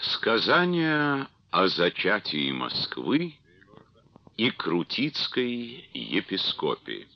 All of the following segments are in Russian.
Сказание о зачатии Москвы и Крутицкой епископии.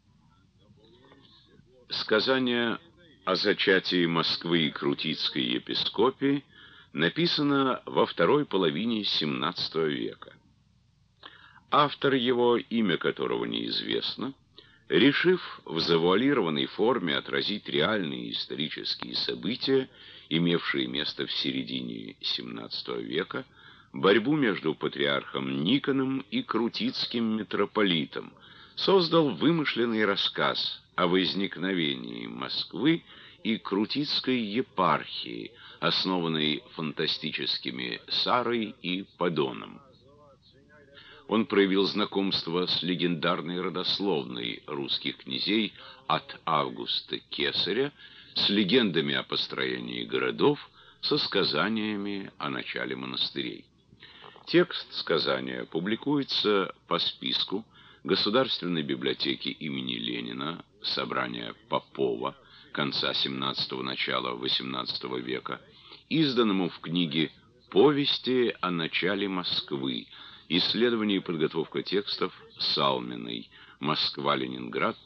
Сказание о зачатии Москвы и Крутицкой епископии написано во второй половине XVII века. Автор его, имя которого неизвестно, решив в завуалированной форме отразить реальные исторические события, имевшие место в середине XVII века, борьбу между патриархом Никоном и крутицким митрополитом, создал вымышленный рассказ о возникновении Москвы и Крутицкой епархии, основанной фантастическими Сарой и Подоном. Он проявил знакомство с легендарной родословной русских князей от Августа Кесаря, с легендами о построении городов, со сказаниями о начале монастырей. Текст сказания публикуется по списку Государственной библиотеки имени Ленина, собрания Попова, конца XVII – начала XVIII века, изданному в книге «Повести о начале Москвы», исследование и подготовка текстов Салминой, Москва-Ленинград,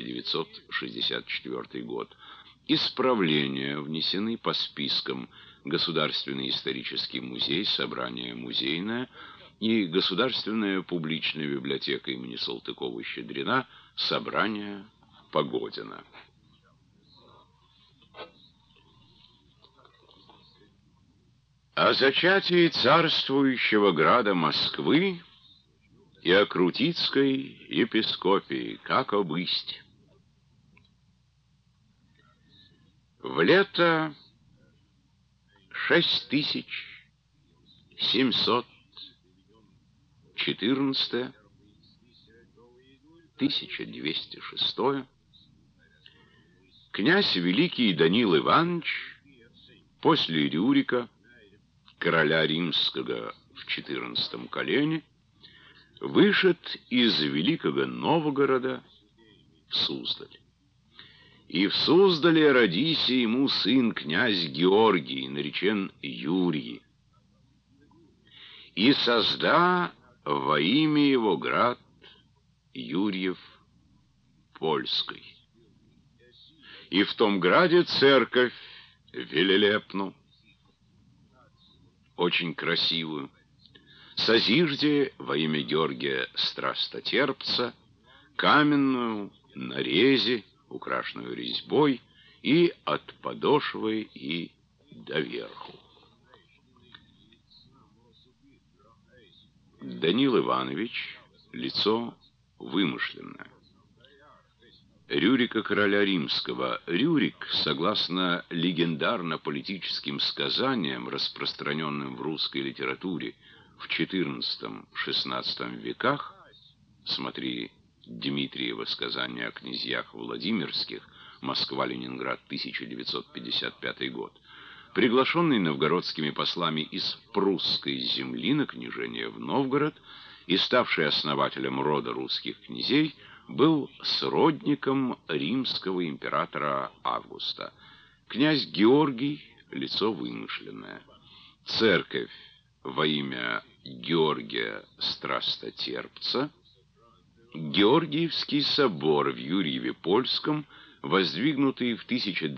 1964 год. Исправления внесены по спискам Государственный исторический музей, собрание музейное, и Государственная публичная библиотека имени Салтыкова-Щедрина, собрание Погодина. О зачатии царствующего града Москвы и о Крутицкой епископии, как об исти. В лето 6714, 1206, князь Великий Даниил Иванович после Рюрика, короля римского в XIV колене, вышед из Великого Новгорода в Суздаль. И в Суздале родися ему сын князь Георгий, наречен Юрий. И созда во имя его град Юрьев Польской. И в том граде церковь велелепну, очень красивую, созижде во имя Георгия Страстотерпца, каменную, на резе, украшенную резьбой, и от подошвы и доверху. Даниил Иванович — лицо вымышленное. Рюрика короля римского. Рюрик, согласно легендарно-политическим сказаниям, распространенным в русской литературе в XIV-XVI веках, смотри Дмитриево сказание о князьях Владимирских, Москва-Ленинград, 1955 год, приглашенный новгородскими послами из прусской земли на княжение в Новгород и ставший основателем рода русских князей, был сродником римского императора Августа. Князь Георгий — лицо вымышленное. Церковь во имя Георгия Страстотерпца. Георгиевский собор в Юрьеве-Польском, воздвигнутый в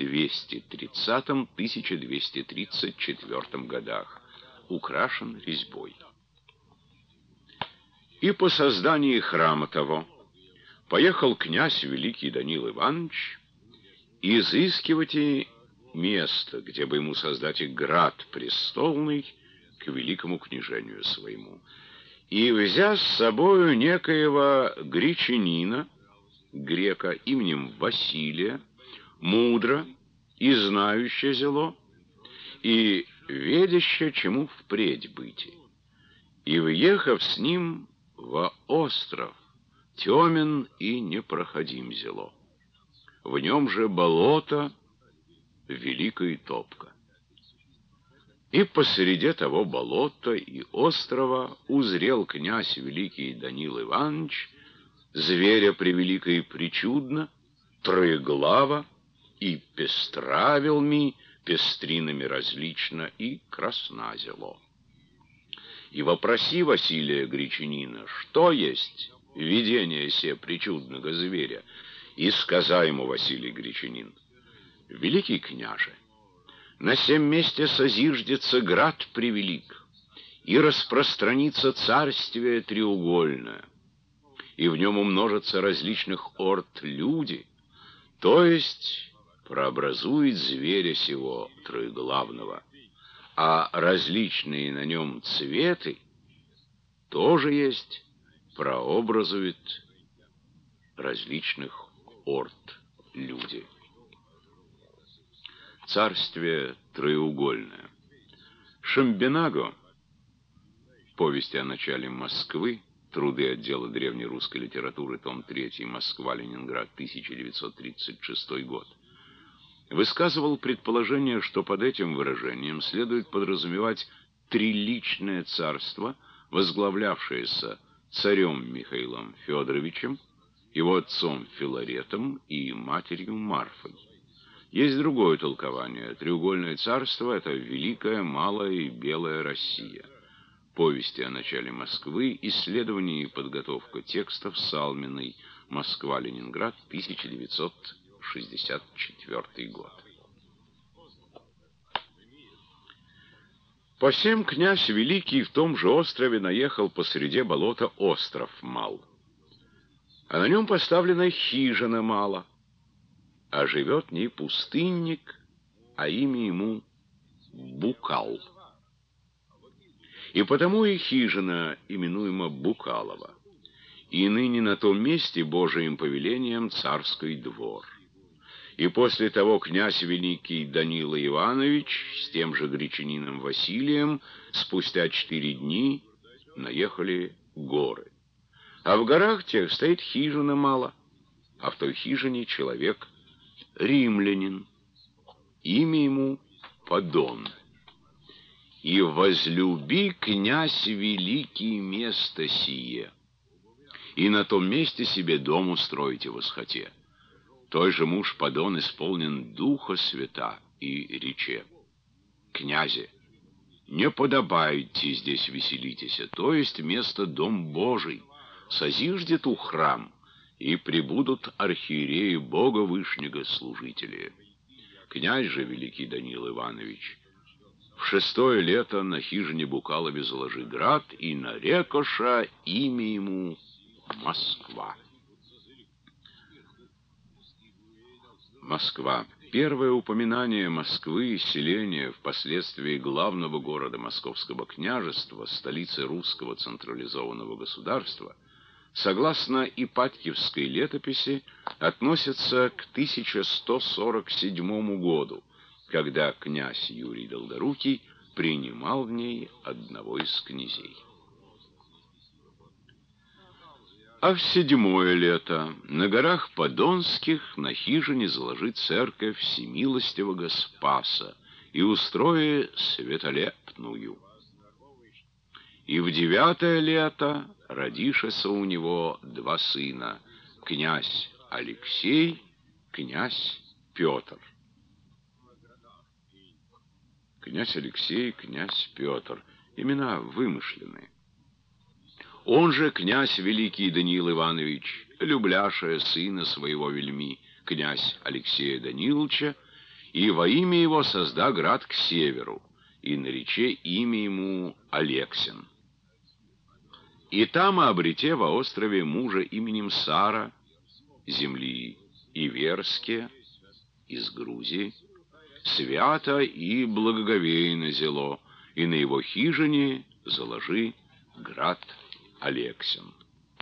1230-1234 годах, украшен резьбой. И по создании храма того поехал князь Великий Даниил Иванович изыскивать и место, где бы ему создать и град престолный к великому княжению своему. И, взяв с собою некоего гречанина, грека именем Василия, мудро и знающее зело, и ведяще, чему впредь быть, и, въехав с ним во остров, темен и непроходим зело. В нем же болото, великая топка. И посреди того болота и острова узрел князь Великий Даниил Иванович зверя превелико и причудно, троеглава, и пестравил ми, пестринами различно и красназело. И вопроси Василия Гречанина, что есть видение се причудного зверя, и сказа ему Василий Гречанин: великий княже, на сем месте созиждется град превелик, и распространится царствие треугольное, и в нем умножатся различных орд люди, то есть прообразует зверя сего троеглавного, а различные на нем цветы тоже есть прообразует различных орд люди. Царствие троеугольное. Шамбенаго, повести о начале Москвы, труды отдела древнерусской литературы, том 3, Москва-Ленинград, 1936 год, высказывал предположение, что под этим выражением следует подразумевать триличное царство, возглавлявшееся царем Михаилом Федоровичем, его отцом Филаретом и матерью Марфой. Есть другое толкование. Треугольное царство — это Великая, Малая и Белая Россия. Повести о начале Москвы, исследование и подготовка текстов Салминой, Москва-Ленинград, 1964 год. Посем князь Великий в том же острове наехал посреди болота остров мал, а на нем поставлена хижина мала, а живет не пустынник, а имя ему Букал. И потому и хижина именуема Букалова, и ныне на том месте Божиим повелением царский двор. И после того князь Великий Данила Иванович с тем же гречанином Василием спустя 4 дни наехали горы. А в горах тех стоит хижина мало, а в той хижине человек римлянин, имя ему Падон. И возлюби, князь Великий, место сие, и на том месте себе дом устроите восхоте. Той же муж Падон исполнен Духа Свята и рече: князе, не подобайте здесь веселитесь, то есть место дом Божий, созиждет у храм, и прибудут архиереи Бога Вышнего служители. Князь же Великий Данил Иванович в 6-е лето на хижине Букалове заложи град, и нарекоша имя ему Москва. Москва. Первое упоминание Москвы, селения, впоследствии главного города Московского княжества, столицы русского централизованного государства, согласно Ипатьевской летописи, относится к 1147 году, когда князь Юрий Долгорукий принимал в ней одного из князей. А в 7-е лето на горах Подонских на хижине заложить церковь Всемилостивого Спаса и устрои светолепную. И в 9-е лето родишеся у него 2 сына, князь Алексей, князь Петр. Князь Алексей, князь Петр. Имена вымышленные. Он же князь Великий Даниил Иванович, любляшая сына своего вельми, князь Алексея Даниловича, и во имя его созда град к северу, и нарече имя ему Алексин. И там обрете во острове мужа именем Сара, земли Иверские, из Грузии, свято и благоговейно зело, и на его хижине заложи град Алексин.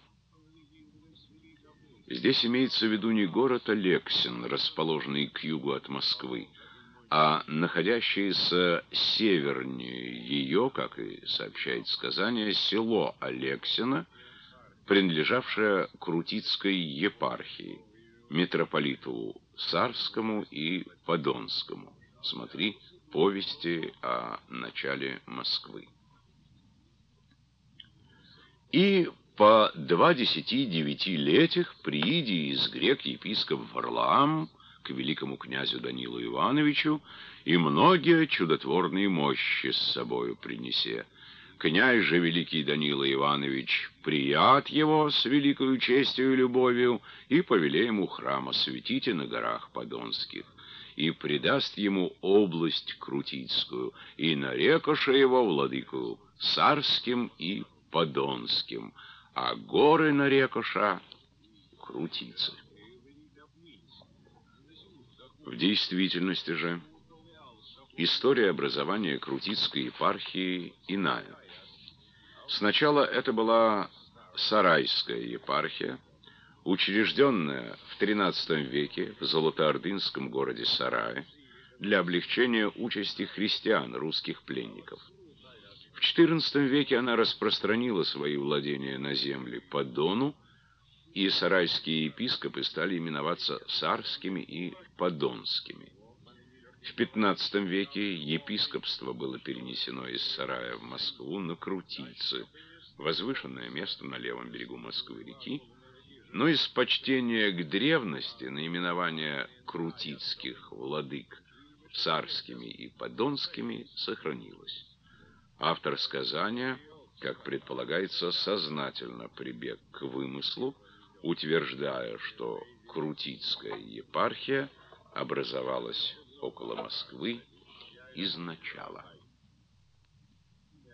Здесь имеется в виду не город Алексин, расположенный к югу от Москвы, а находящееся севернее ее, как и сообщает сказание, село Алексино, принадлежавшее Крутицкой епархии, митрополиту Сарскому и Подонскому. Смотри повести о начале Москвы. И по 29 летях прииди из грек епископ Варлаам к великому князю Данилу Ивановичу и многие чудотворные мощи с собою принесе. Князь же великий Данила Иванович прият его с великою честью и любовью и повеле ему храм осветите на горах Подонских, и предаст ему область Крутицкую, и нарекоша его владыкою Царским и Подонским, а горы нарекоша Крутицы. В действительности же история образования Крутицкой епархии иная. Сначала это была Сарайская епархия, учрежденная в XIII веке в золотоордынском городе Сарае для облегчения участи христиан, русских пленников. В XIV веке она распространила свои владения на земли по Дону, и сарайские епископы стали именоваться царскими и подонскими. В XV веке епископство было перенесено из Сарая в Москву на Крутицы, возвышенное место на левом берегу Москвы-реки, но из почтения к древности наименование крутицких владык царскими и подонскими сохранилось. Автор сказания, как предполагается, сознательно прибег к вымыслу, утверждая, что Крутицкая епархия образовалась около Москвы изначала.